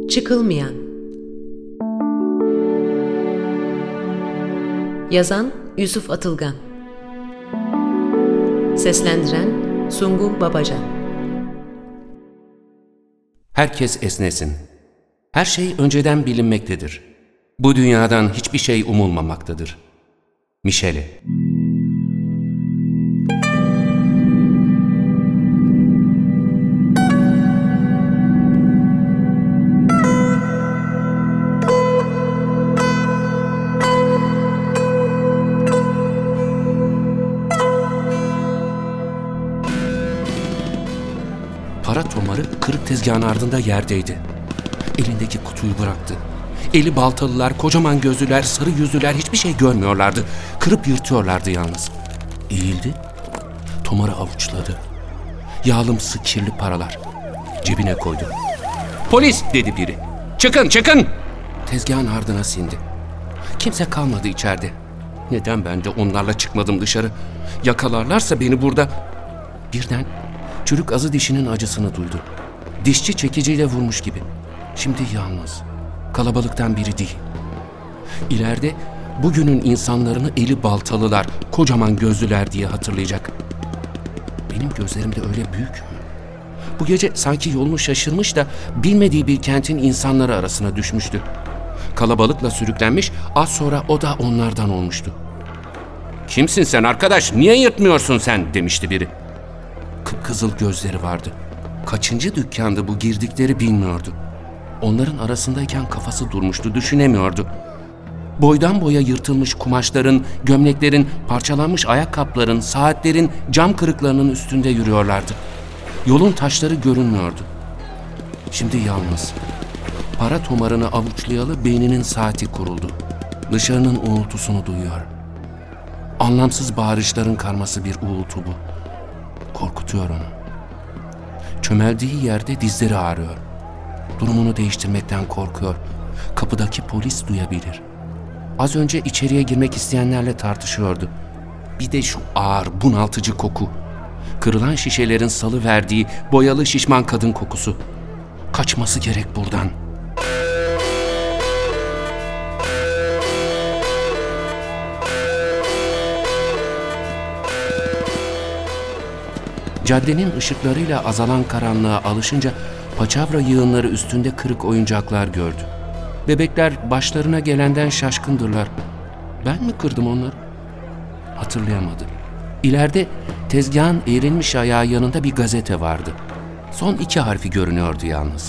Çıkılmayan. Yazan Yusuf Atılgan. Seslendiren Sungur Babacan. Herkes esnesin. Her şey önceden bilinmektedir. Bu dünyadan hiçbir şey umulmamaktadır. Michele. Para tomarı kırık tezgahın ardında yerdeydi. Elindeki kutuyu bıraktı. Eli baltalılar, kocaman gözlüler, sarı yüzlüler hiçbir şey görmüyorlardı. Kırıp yırtıyorlardı yalnız. Eğildi, tomarı avuçladı. Yağlımsı kirli paralar. Cebine koydu. "Polis!" dedi biri. "Çıkın, çıkın!" Tezgahın ardına sindi. Kimse kalmadı içeride. Neden ben de onlarla çıkmadım dışarı? Yakalarlarsa beni burada... Birden çürük azı dişinin acısını duydu. Dişçi çekiciyle vurmuş gibi. Şimdi yalnız. Kalabalıktan biri değil. İleride bugünün insanlarını eli baltalılar, kocaman gözlüler diye hatırlayacak. Benim gözlerim de öyle büyük mü? Bu gece sanki yolunu şaşırmış da bilmediği bir kentin insanları arasına düşmüştü. Kalabalıkla sürüklenmiş, az sonra o da onlardan olmuştu. "Kimsin sen arkadaş? Niye yırtmıyorsun sen?" demişti biri. Kıpkızıl gözleri vardı. Kaçıncı dükkandı bu girdikleri bilmiyordu. Onların arasındayken kafası durmuştu, düşünemiyordu. Boydan boya yırtılmış kumaşların, gömleklerin, parçalanmış ayakkabıların, saatlerin, cam kırıklarının üstünde yürüyorlardı. Yolun taşları görünmüyordu. Şimdi yalnız. Para tomarını avuçlayalı beyninin saati kuruldu. Dışarının uğultusunu duyuyor. Anlamsız bağırışların karması bir uğultu bu. Korkutuyor onu. Çömeldiği yerde dizleri ağrıyor. Durumunu değiştirmekten korkuyor. Kapıdaki polis duyabilir. Az önce içeriye girmek isteyenlerle tartışıyordu. Bir de şu ağır, bunaltıcı koku. Kırılan şişelerin salıverdiği boyalı şişman kadın kokusu. Kaçması gerek buradan. Caddenin ışıklarıyla azalan karanlığa alışınca paçavra yığınları üstünde kırık oyuncaklar gördü. Bebekler başlarına gelenden şaşkındırlar. Ben mi kırdım onları? Hatırlayamadı. İleride tezgahın eğrilmiş ayağı yanında bir gazete vardı. Son 2 harfi görünüyordu yalnız.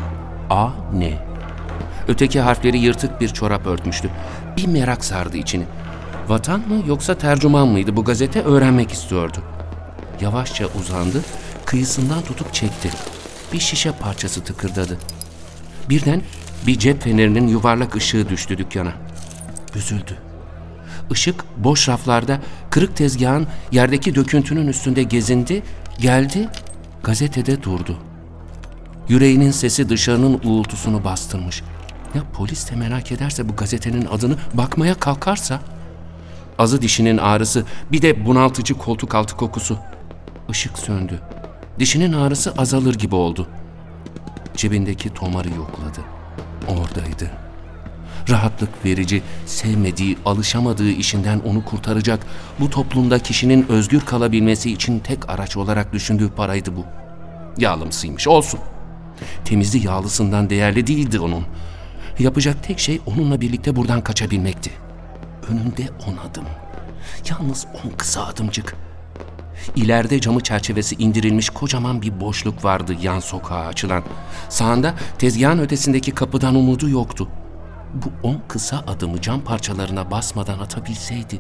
A-N. Öteki harfleri yırtık bir çorap örtmüştü. Bir merak sardı içini. Vatan mı yoksa tercüman mıydı bu gazete, öğrenmek istiyordu. Yavaşça uzandı, kıyısından tutup çekti. Bir şişe parçası tıkırdadı. Birden bir cep fenerinin yuvarlak ışığı düştü dükkana. Üzüldü. Işık boş raflarda, kırık tezgahın yerdeki döküntünün üstünde gezindi, geldi, gazetede durdu. Yüreğinin sesi dışarının uğultusunu bastırmış. Ya polis de merak ederse bu gazetenin adını, bakmaya kalkarsa? Azı dişinin ağrısı, bir de bunaltıcı koltuk altı kokusu. Işık söndü. Dişinin ağrısı azalır gibi oldu. Cebindeki tomarı yokladı. Oradaydı. Rahatlık verici, sevmediği, alışamadığı işinden onu kurtaracak, bu toplumda kişinin özgür kalabilmesi için tek araç olarak düşündüğü paraydı bu. Yağlımsıymış, olsun. Temizli yağlısından değerli değildi onun. Yapacak tek şey onunla birlikte buradan kaçabilmekti. Önünde 10 adım. Yalnız 10 kısa adımcık. İleride camı çerçevesi indirilmiş kocaman bir boşluk vardı yan sokağa açılan. Sağında tezgahın ötesindeki kapıdan umudu yoktu. Bu 10 kısa adımı cam parçalarına basmadan atabilseydi.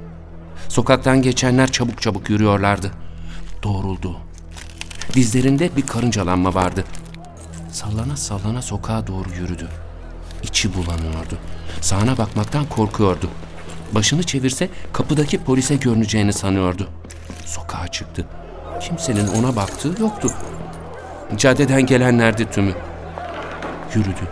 Sokaktan geçenler çabuk çabuk yürüyorlardı. Doğruldu. Dizlerinde bir karıncalanma vardı. Sallana sallana sokağa doğru yürüdü. İçi bulanıyordu. Sağına bakmaktan korkuyordu. Başını çevirse kapıdaki polise görüneceğini sanıyordu. Sokağa çıktı. Kimsenin ona baktığı yoktu. Caddeden gelenlerdi tümü. Yürüdü.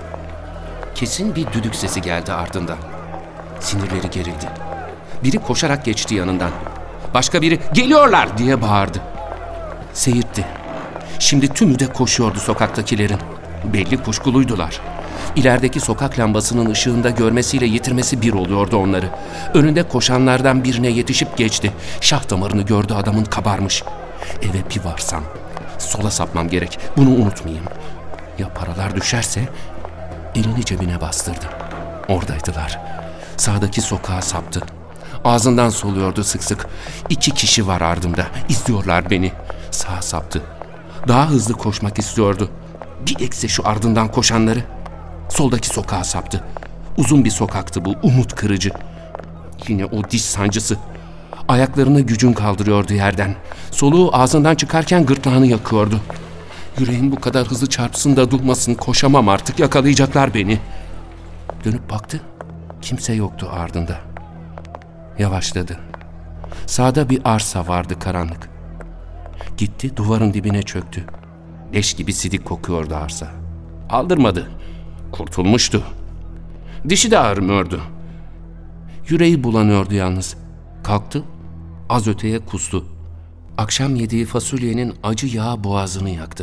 Kesin bir düdük sesi geldi ardından. Sinirleri gerildi. Biri koşarak geçti yanından. Başka biri "Geliyorlar!" diye bağırdı. Seyirtti. Şimdi tümü de koşuyordu sokaktakilerin. Belli kuşkuluydular. İlerideki sokak lambasının ışığında görmesiyle yitirmesi bir oluyordu onları. Önünde koşanlardan birine yetişip geçti. Şah damarını gördü, adamın kabarmış. Eve bir varsam sola sapmam gerek, bunu unutmayayım. Ya paralar düşerse? Elini cebine bastırdı. Oradaydılar. Sağdaki sokağa saptı. Ağzından soluyordu sık sık. 2 kişi var ardımda. İzliyorlar beni. Sağa saptı. Daha hızlı koşmak istiyordu. Bir ekse şu ardından koşanları. Soldaki sokağa saptı. Uzun bir sokaktı bu, umut kırıcı. Yine o diş sancısı. Ayaklarını gücün kaldırıyordu yerden. Soluğu ağzından çıkarken gırtlağını yakıyordu. Yüreğim bu kadar hızlı çarpsın da durmasın, koşamam artık, yakalayacaklar beni. Dönüp baktı, kimse yoktu ardında. Yavaşladı. Sağda bir arsa vardı, karanlık. Gitti, duvarın dibine çöktü. Leş gibi sidik kokuyordu arsa. Aldırmadı. Kurtulmuştu. Dişi de ağrımıyordu. Yüreği bulanıyordu yalnız. Kalktı, az öteye kustu. Akşam yediği fasulyenin acı yağı boğazını yaktı.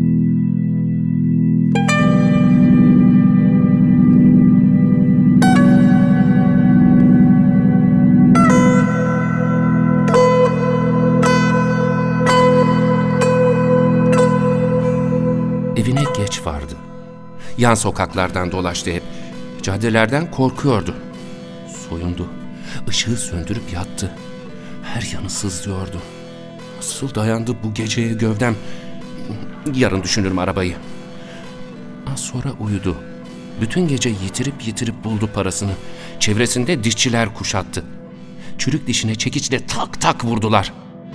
Evine geç vardı. Yan sokaklardan dolaştı hep. Caddelerden korkuyordu. Soyundu. Işığı söndürüp yattı. Her yanı sızlıyordu. Nasıl dayandı bu geceye gövdem? Yarın düşünürüm arabayı. Az sonra uyudu. Bütün gece yitirip buldu parasını. Çevresinde dişçiler kuşattı. Çürük dişine çekiçle tak tak vurdular.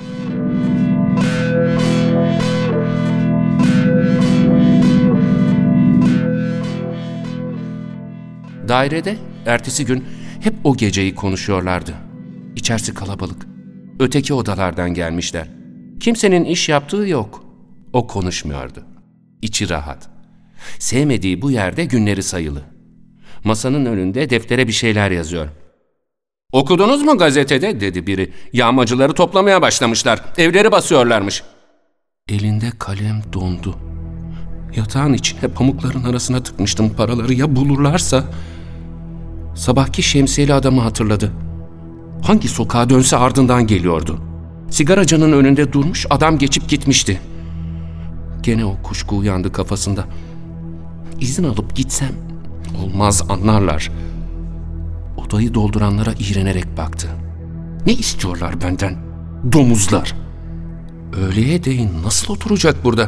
Dairede ertesi gün hep o geceyi konuşuyorlardı. İçerisi kalabalık. Öteki odalardan gelmişler. Kimsenin iş yaptığı yok. O konuşmuyordu. İçi rahat. Sevmediği bu yerde günleri sayılı. Masanın önünde deftere bir şeyler yazıyor. "Okudunuz mu gazetede?" dedi biri. "Yağmacıları toplamaya başlamışlar. Evleri basıyorlarmış." Elinde kalem dondu. Yatağın içine pamukların arasına tıkmıştım paraları, ya bulurlarsa? Sabahki şemsiyeli adamı hatırladı. Hangi sokağa dönse ardından geliyordu. Sigaracının önünde durmuş, adam geçip gitmişti. Gene o kuşku uyandı kafasında. İzin alıp gitsem? Olmaz, anlarlar. Odayı dolduranlara iğrenerek baktı. Ne istiyorlar benden? Domuzlar. Öğleye değin nasıl oturacak burada?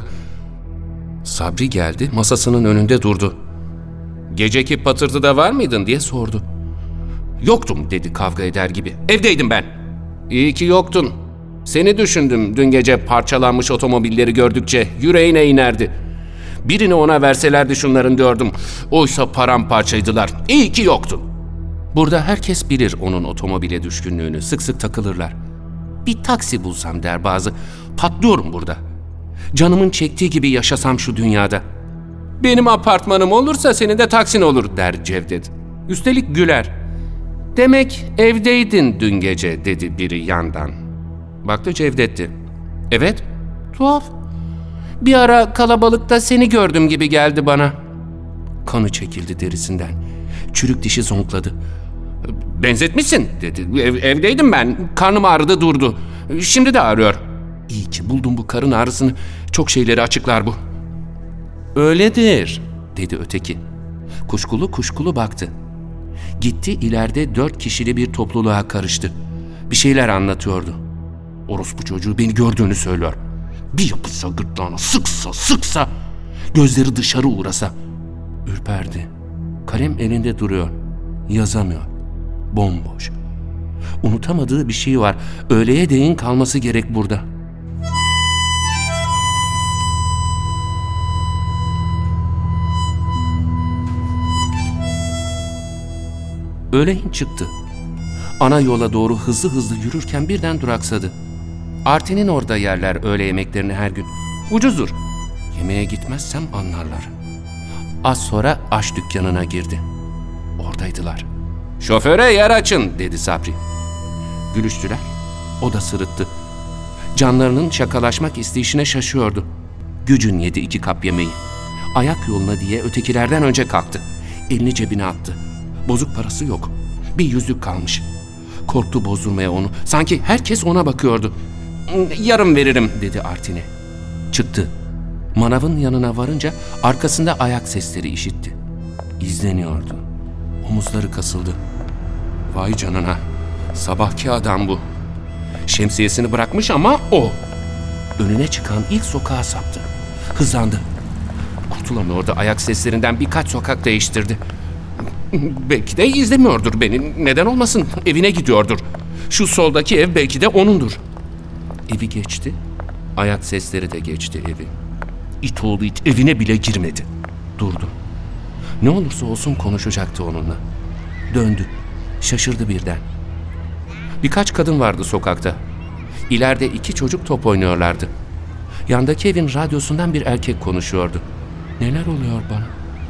Sabri geldi, masasının önünde durdu. "Geceki patırtıda var mıydın?" diye sordu. "Yoktum," dedi kavga eder gibi. "Evdeydim ben." "İyi ki yoktun. Seni düşündüm dün gece parçalanmış otomobilleri gördükçe, yüreğine inerdi. Birini ona verselerdi şunların diyordum. Oysa paramparçaydılar. İyi ki yoktun." Burada herkes bilir onun otomobile düşkünlüğünü, sık sık takılırlar. "Bir taksi bulsam," der bazı. "Patlıyorum burada. Canımın çektiği gibi yaşasam şu dünyada." "Benim apartmanım olursa senin de taksin olur," der Cevdet. Üstelik güler. "Demek evdeydin dün gece," dedi biri yandan. Baktı Cevdet'ti. "Evet." "Tuhaf. Bir ara kalabalıkta seni gördüm gibi geldi bana." Kanı çekildi derisinden. Çürük dişi zonkladı. "Benzetmişsin," dedi. Evdeydim ben. Karnım ağrıdı durdu. Şimdi de ağrıyor." "İyi ki buldum bu karın ağrısını. Çok şeyleri açıklar bu." "Öyledir," dedi öteki. Kuşkulu baktı. Gitti, ileride 4 kişili bir topluluğa karıştı. Bir şeyler anlatıyordu. "Orospu çocuğu beni gördüğünü söylüyor. Bir yapışsa gırtlağına, sıksa, gözleri dışarı uğrasa." Ürperdi. Kalem elinde duruyor. Yazamıyor. Bomboş. Unutamadığı bir şey var. Öğleye değin kalması gerek burada. Öğleyin çıktı. Ana yola doğru hızlı yürürken birden duraksadı. Artin'in orada yerler öğle yemeklerini her gün. Ucuzdur. Yemeğe gitmezsem anlarlar. Az sonra aş dükkanına girdi. Oradaydılar. "Şoföre yer açın," dedi Sabri. Gülüştüler. O da sırıttı. Canlarının şakalaşmak isteyişine şaşıyordu. Gücün yedi 2 kap yemeği. Ayak yoluna diye ötekilerden önce kalktı. Elini cebine attı. Bozuk parası yok. Bir yüzük kalmış. Korktu bozdurmaya onu. Sanki herkes ona bakıyordu. "Yarın veririm," dedi Artine. Çıktı. Manavın yanına varınca arkasında ayak sesleri işitti. İzleniyordu. Omuzları kasıldı. Vay canına. Sabahki adam bu. Şemsiyesini bırakmış ama o. Önüne çıkan ilk sokağa saptı. Hızlandı. Kurtulamıyordu ayak seslerinden, birkaç sokak değiştirdi. Belki de izlemiyordur beni. Neden olmasın? Evine gidiyordur. Şu soldaki ev belki de onundur. Evi geçti. Ayak sesleri de geçti evi. İt oğlu it evine bile girmedi. Durdu. Ne olursa olsun konuşacaktı onunla. Döndü. Şaşırdı birden. Birkaç kadın vardı sokakta. İleride 2 çocuk top oynuyorlardı. Yandaki evin radyosundan bir erkek konuşuyordu. Neler oluyor bana?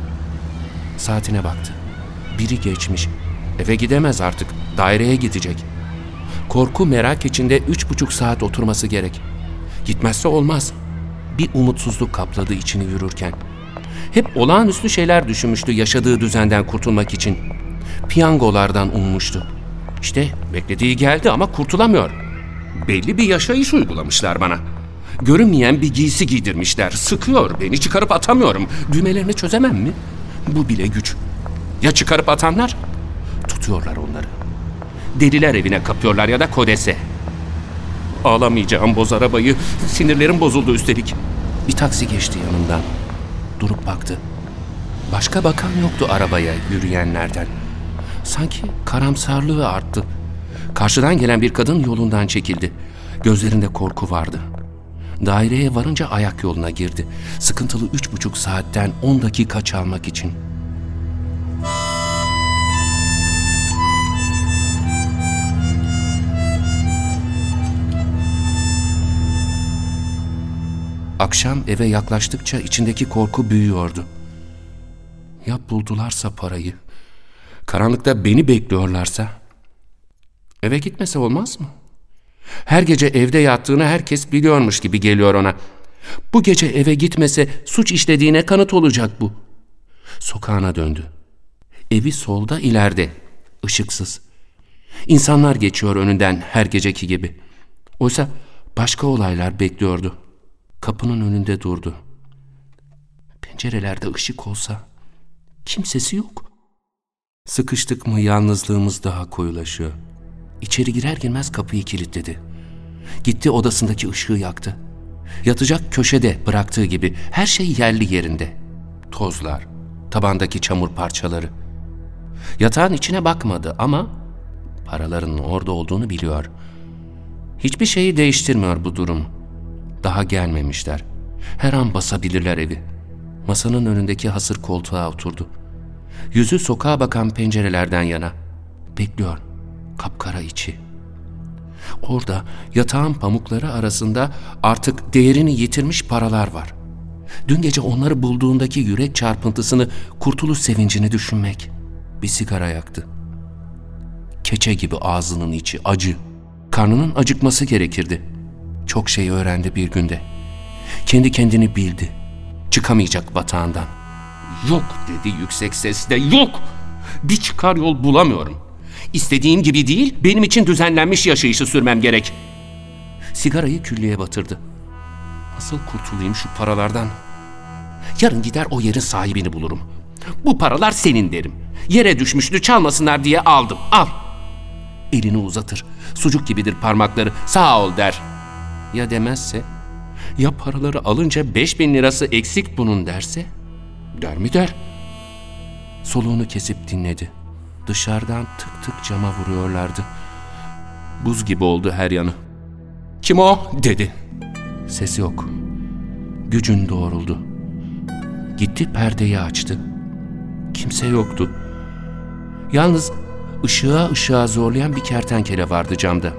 Saatine baktı. Biri geçmiş. Eve gidemez artık. Daireye gidecek. Korku merak içinde 3,5 saat oturması gerek. Gitmezse olmaz. Bir umutsuzluk kapladı içini yürürken. Hep olağanüstü şeyler düşünmüştü yaşadığı düzenden kurtulmak için. Piyangolardan ummuştu. İşte beklediği geldi ama kurtulamıyor. Belli bir yaşayış uygulamışlar bana. Görünmeyen bir giysi giydirmişler. Sıkıyor beni, çıkarıp atamıyorum. Düğmelerini çözemem mi? Bu bile güç. Ya çıkarıp atanlar? Tutuyorlar onları. Deliler evine kapıyorlar ya da kodese. Ağlamayacağım, boz arabayı. Sinirlerim bozuldu üstelik. Bir taksi geçti yanımdan. Durup baktı. Başka bakan yoktu arabaya yürüyenlerden. Sanki karamsarlığı arttı. Karşıdan gelen bir kadın yolundan çekildi. Gözlerinde korku vardı. Daireye varınca ayak yoluna girdi. Sıkıntılı 3,5 saatten 10 dakika çalmak için. Akşam eve yaklaştıkça içindeki korku büyüyordu. Ya buldularsa parayı? Karanlıkta beni bekliyorlarsa? Eve gitmese olmaz mı? Her gece evde yattığını herkes biliyormuş gibi geliyor ona. Bu gece eve gitmese suç işlediğine kanıt olacak bu. Sokağına döndü. Evi solda, ileride. Işıksız. İnsanlar geçiyor önünden her geceki gibi. Oysa başka olaylar bekliyordu. Kapının önünde durdu. Pencerelerde ışık olsa, kimsesi yok. Sıkıştık mı yalnızlığımız daha koyulaşıyor. İçeri girer girmez kapıyı kilitledi. Gitti odasındaki ışığı yaktı. Yatacak köşede bıraktığı gibi her şey yerli yerinde. Tozlar, tabandaki çamur parçaları. Yatağın içine bakmadı ama paraların orada olduğunu biliyor. Hiçbir şeyi değiştirmiyor bu durum. Daha gelmemişler. Her an basabilirler evi. Masanın önündeki hasır koltuğa oturdu. Yüzü sokağa bakan pencerelerden yana. Bekliyor. Kapkara içi. Orada yatağın pamukları arasında artık değerini yitirmiş paralar var. Dün gece onları bulduğundaki yürek çarpıntısını, kurtuluş sevincini düşünmek. Bir sigara yaktı. Keçe gibi ağzının içi acı. Karnının acıkması gerekirdi. Çok şey öğrendi bir günde. Kendi kendini bildi. Çıkamayacak batağından. Yok dedi yüksek sesle, yok. Bir çıkar yol bulamıyorum. İstediğim gibi değil, benim için düzenlenmiş yaşayışı sürmem gerek. Sigarayı küllüğe batırdı. Nasıl kurtulayım şu paralardan? Yarın gider o yerin sahibini bulurum. Bu paralar senin derim. Yere düşmüştü, çalmasınlar diye aldım. Al. Elini uzatır. Sucuk gibidir parmakları. Sağ ol der. Ya demezse? Ya paraları alınca 5.000 lirası eksik bunun derse? Der mi der? Soluğunu kesip dinledi. Dışarıdan tık tık cama vuruyorlardı. Buz gibi oldu her yanı. Kim o? Dedi. Ses yok. Gücün doğruldu. Gitti perdeyi açtı. Kimse yoktu. Yalnız ışığa zorlayan bir kertenkele vardı camda.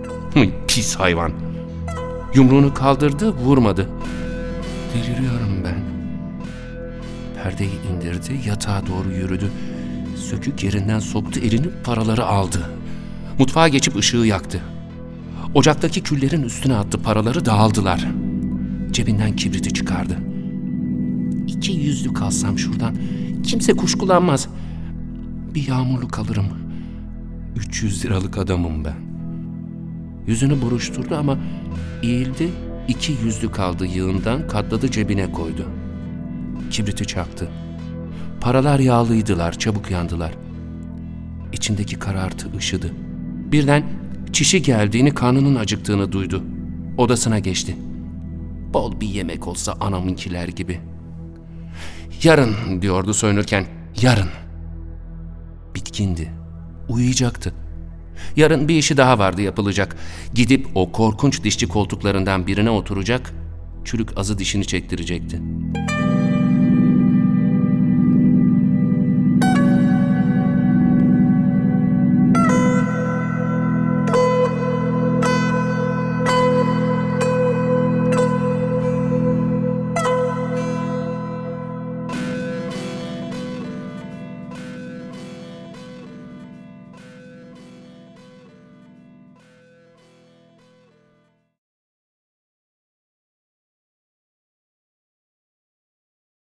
Pis hayvan. Yumruğunu kaldırdı, vurmadı. Deliriyorum ben. Perdeyi indirdi, yatağa doğru yürüdü. Sökük yerinden soktu elini, paraları aldı. Mutfağa geçip ışığı yaktı. Ocaktaki küllerin üstüne attı, paraları dağıldılar. Cebinden kibriti çıkardı. 200'lük alsam şuradan. Kimse kuşkulanmaz. Bir yağmurluk alırım. 300 liralık adamım ben. Yüzünü buruşturdu ama eğildi, 200'lük aldı yığından, katladı, cebine koydu. Kibriti çaktı. Paralar yağlıydılar, çabuk yandılar. İçindeki karartı ışıdı. Birden çişi geldiğini, karnının acıktığını duydu. Odasına geçti. Bol bir yemek olsa anamınkiler gibi. Yarın diyordu soyunurken, yarın. Bitkindi. Uyuyacaktı. Yarın bir işi daha vardı yapılacak. Gidip o korkunç dişçi koltuklarından birine oturacak, çürük azı dişini çektirecekti.